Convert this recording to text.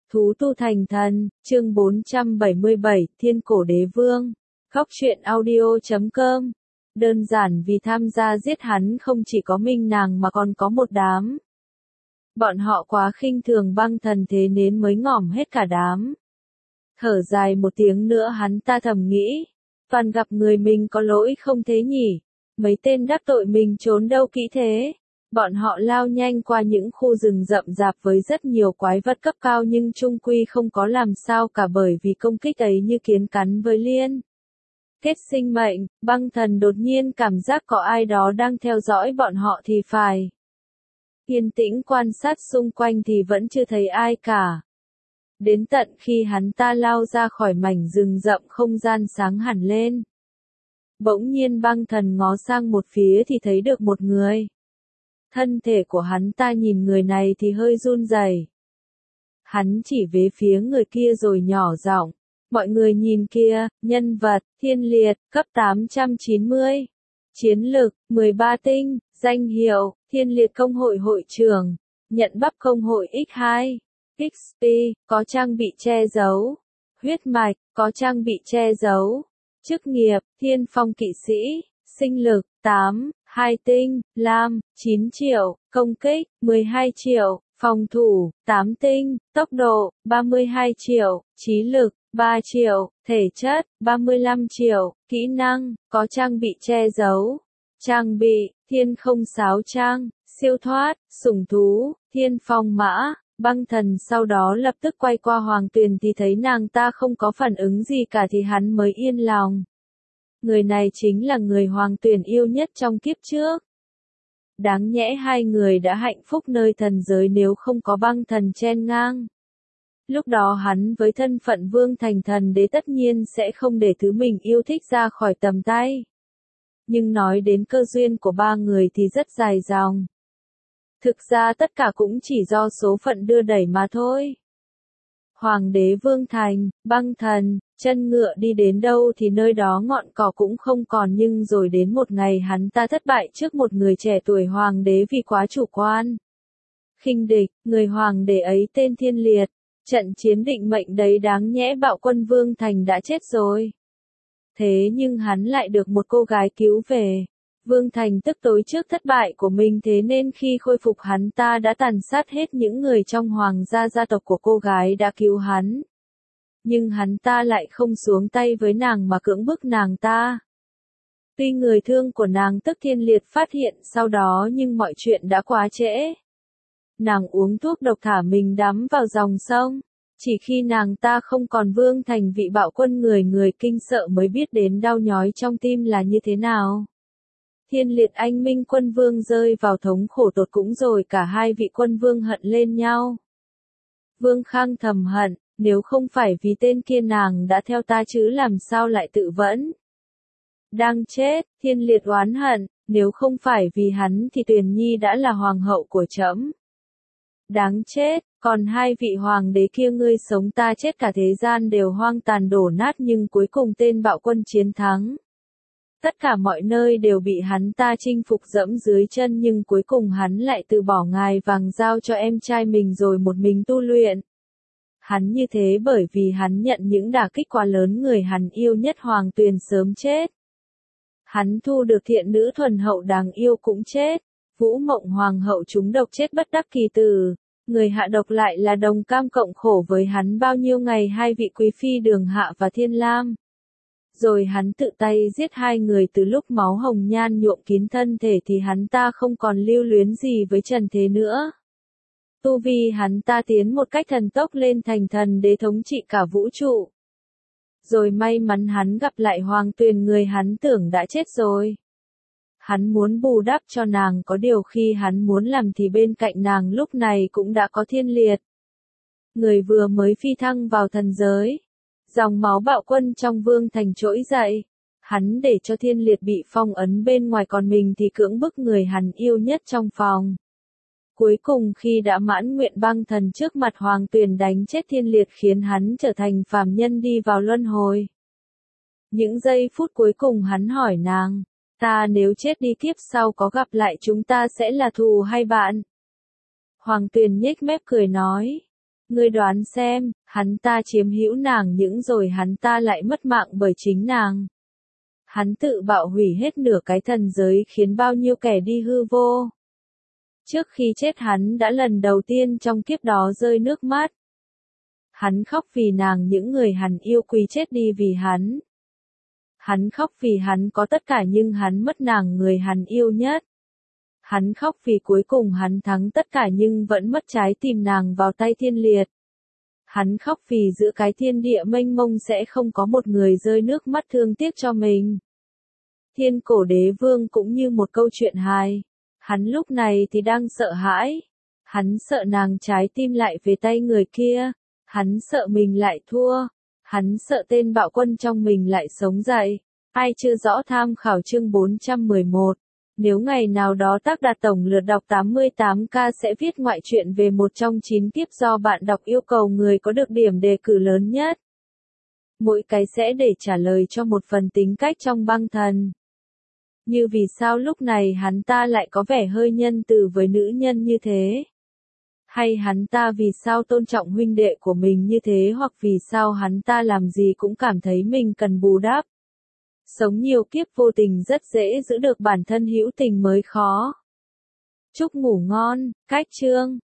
Thú tu thành thần, chương 477, Thiên cổ đế vương. Góc truyện audio.com. Đơn giản vì tham gia giết hắn không chỉ có mình nàng mà còn có một đám. Bọn họ quá khinh thường băng thần thế nên mới ngỏm hết cả đám. Thở dài một tiếng nữa hắn ta thầm nghĩ. Toàn gặp người mình có lỗi không thế nhỉ? Mấy tên đắc tội mình trốn đâu kỹ thế? Bọn họ lao nhanh qua những khu rừng rậm rạp với rất nhiều quái vật cấp cao nhưng chung quy không có làm sao cả bởi vì công kích ấy như kiến cắn với liên. Kết sinh mệnh, băng thần đột nhiên cảm giác có ai đó đang theo dõi bọn họ thì phải. Yên tĩnh quan sát xung quanh thì vẫn chưa thấy ai cả. Đến tận khi hắn ta lao ra khỏi mảnh rừng rậm không gian sáng hẳn lên. Bỗng nhiên băng thần ngó sang một phía thì thấy được một người. Thân thể của hắn ta nhìn người này thì hơi run rẩy. Hắn chỉ về phía người kia rồi nhỏ giọng, mọi người nhìn kia, nhân vật, Thiên Liệt, cấp 890. Chiến lực, 13 tinh, danh hiệu, Thiên Liệt công hội hội trưởng, nhận bắp công hội X2, XP, có trang bị che giấu, huyết mạch, có trang bị che giấu, chức nghiệp, Thiên Phong kỵ sĩ, sinh lực, 8, 2 tinh, lam, 9 triệu, công kích, 12 triệu, phòng thủ, 8 tinh, tốc độ, 32 triệu, trí lực, 3 triệu, thể chất, 35 triệu, kỹ năng, có trang bị che giấu. Trang bị, Thiên không sáo trang, siêu thoát, sủng thú, Thiên phong mã. Băng thần sau đó lập tức quay qua Hoàng Tuyền thì thấy nàng ta không có phản ứng gì cả thì hắn mới yên lòng. Người này chính là người Hoàng Tuyền yêu nhất trong kiếp trước. Đáng nhẽ hai người đã hạnh phúc nơi thần giới nếu không có băng thần chen ngang. Lúc đó hắn với thân phận vương thành thần đế tất nhiên sẽ không để thứ mình yêu thích ra khỏi tầm tay. Nhưng nói đến cơ duyên của ba người thì rất dài dòng. Thực ra tất cả cũng chỉ do số phận đưa đẩy mà thôi. Hoàng đế vương thành, băng thần, chân ngựa đi đến đâu thì nơi đó ngọn cỏ cũng không còn nhưng rồi đến một ngày hắn ta thất bại trước một người trẻ tuổi hoàng đế vì quá chủ quan. Khinh địch, người hoàng đế ấy tên Thiên Liệt, trận chiến định mệnh đấy đáng nhẽ bạo quân vương thành đã chết rồi. Thế nhưng hắn lại được một cô gái cứu về. Vương Thành tức tối trước thất bại của mình thế nên khi khôi phục hắn ta đã tàn sát hết những người trong hoàng gia gia tộc của cô gái đã cứu hắn. Nhưng hắn ta lại không xuống tay với nàng mà cưỡng bức nàng ta. Tuy người thương của nàng tức Thiên Liệt phát hiện sau đó nhưng mọi chuyện đã quá trễ. Nàng uống thuốc độc thả mình đắm vào dòng sông. Chỉ khi nàng ta không còn Vương Thành vị bạo quân người kinh sợ mới biết đến đau nhói trong tim là như thế nào. Thiên Liệt anh minh quân vương rơi vào thống khổ tột cùng rồi cả hai vị quân vương hận lên nhau. Vương Khang thầm hận, nếu không phải vì tên kia nàng đã theo ta chứ làm sao lại tự vẫn. Đang chết, Thiên Liệt oán hận, nếu không phải vì hắn thì Tuyền Nhi đã là hoàng hậu của trẫm. Đáng chết, còn hai vị hoàng đế kia ngươi sống ta chết cả thế gian đều hoang tàn đổ nát nhưng cuối cùng tên bạo quân chiến thắng. Tất cả mọi nơi đều bị hắn ta chinh phục dẫm dưới chân nhưng cuối cùng hắn lại từ bỏ ngai vàng giao cho em trai mình rồi một mình tu luyện. Hắn như thế bởi vì hắn nhận những đả kích quá lớn người hắn yêu nhất Hoàng Tuyền sớm chết. Hắn thu được thiện nữ thuần hậu đáng yêu cũng chết. Vũ Mộng Hoàng hậu trúng độc chết bất đắc kỳ tử. Người hạ độc lại là đồng cam cộng khổ với hắn bao nhiêu ngày hai vị quý phi Đường Hạ và Thiên Lam. Rồi hắn tự tay giết hai người từ lúc máu hồng nhan nhuộm kín thân thể thì hắn ta không còn lưu luyến gì với trần thế nữa. Tu vi hắn ta tiến một cách thần tốc lên thành thần đế thống trị cả vũ trụ. Rồi may mắn hắn gặp lại Hoàng Tuyền người hắn tưởng đã chết rồi. Hắn muốn bù đắp cho nàng có điều khi hắn muốn làm thì bên cạnh nàng lúc này cũng đã có Thiên Liệt. Người vừa mới phi thăng vào thần giới. Dòng máu bạo quân trong Vương Thành trỗi dậy. Hắn để cho Thiên Liệt bị phong ấn bên ngoài còn mình thì cưỡng bức người hắn yêu nhất trong phòng. Cuối cùng khi đã mãn nguyện băng thần trước mặt Hoàng Tuyền đánh chết Thiên Liệt khiến hắn trở thành phàm nhân đi vào luân hồi. Những giây phút cuối cùng hắn hỏi nàng, ta nếu chết đi kiếp sau có gặp lại chúng ta sẽ là thù hay bạn? Hoàng Tuyền nhếch mép cười nói, Ngươi đoán xem, hắn ta chiếm hữu nàng những rồi hắn ta lại mất mạng bởi chính nàng. Hắn tự bạo hủy hết nửa cái thần giới khiến bao nhiêu kẻ đi hư vô. Trước khi chết hắn đã lần đầu tiên trong kiếp đó rơi nước mắt. Hắn khóc vì nàng những người hắn yêu quý chết đi vì hắn. Hắn khóc vì hắn có tất cả nhưng hắn mất nàng người hắn yêu nhất. Hắn khóc vì cuối cùng hắn thắng tất cả nhưng vẫn mất trái tim nàng vào tay thiên liệt. Hắn khóc vì giữa cái thiên địa mênh mông sẽ không có một người rơi nước mắt thương tiếc cho mình. Thiên cổ đế vương cũng như một câu chuyện hài. Hắn lúc này thì đang sợ hãi. Hắn sợ nàng trái tim lại về tay người kia. Hắn sợ mình lại thua. Hắn sợ tên bạo quân trong mình lại sống dậy. Ai chưa rõ tham khảo chương 411. Nếu ngày nào đó tác đạt tổng lượt đọc 88k sẽ viết ngoại truyện về một trong 9 kiếp do bạn đọc yêu cầu người có được điểm đề cử lớn nhất. Mỗi cái sẽ để trả lời cho một phần tính cách trong băng thần. Như vì sao lúc này hắn ta lại có vẻ hơi nhân từ với nữ nhân như thế? Hay hắn ta vì sao tôn trọng huynh đệ của mình như thế hoặc vì sao hắn ta làm gì cũng cảm thấy mình cần bù đắp? Sống nhiều kiếp vô tình rất dễ giữ được bản thân hữu tình mới khó. Chúc ngủ ngon, cách chương.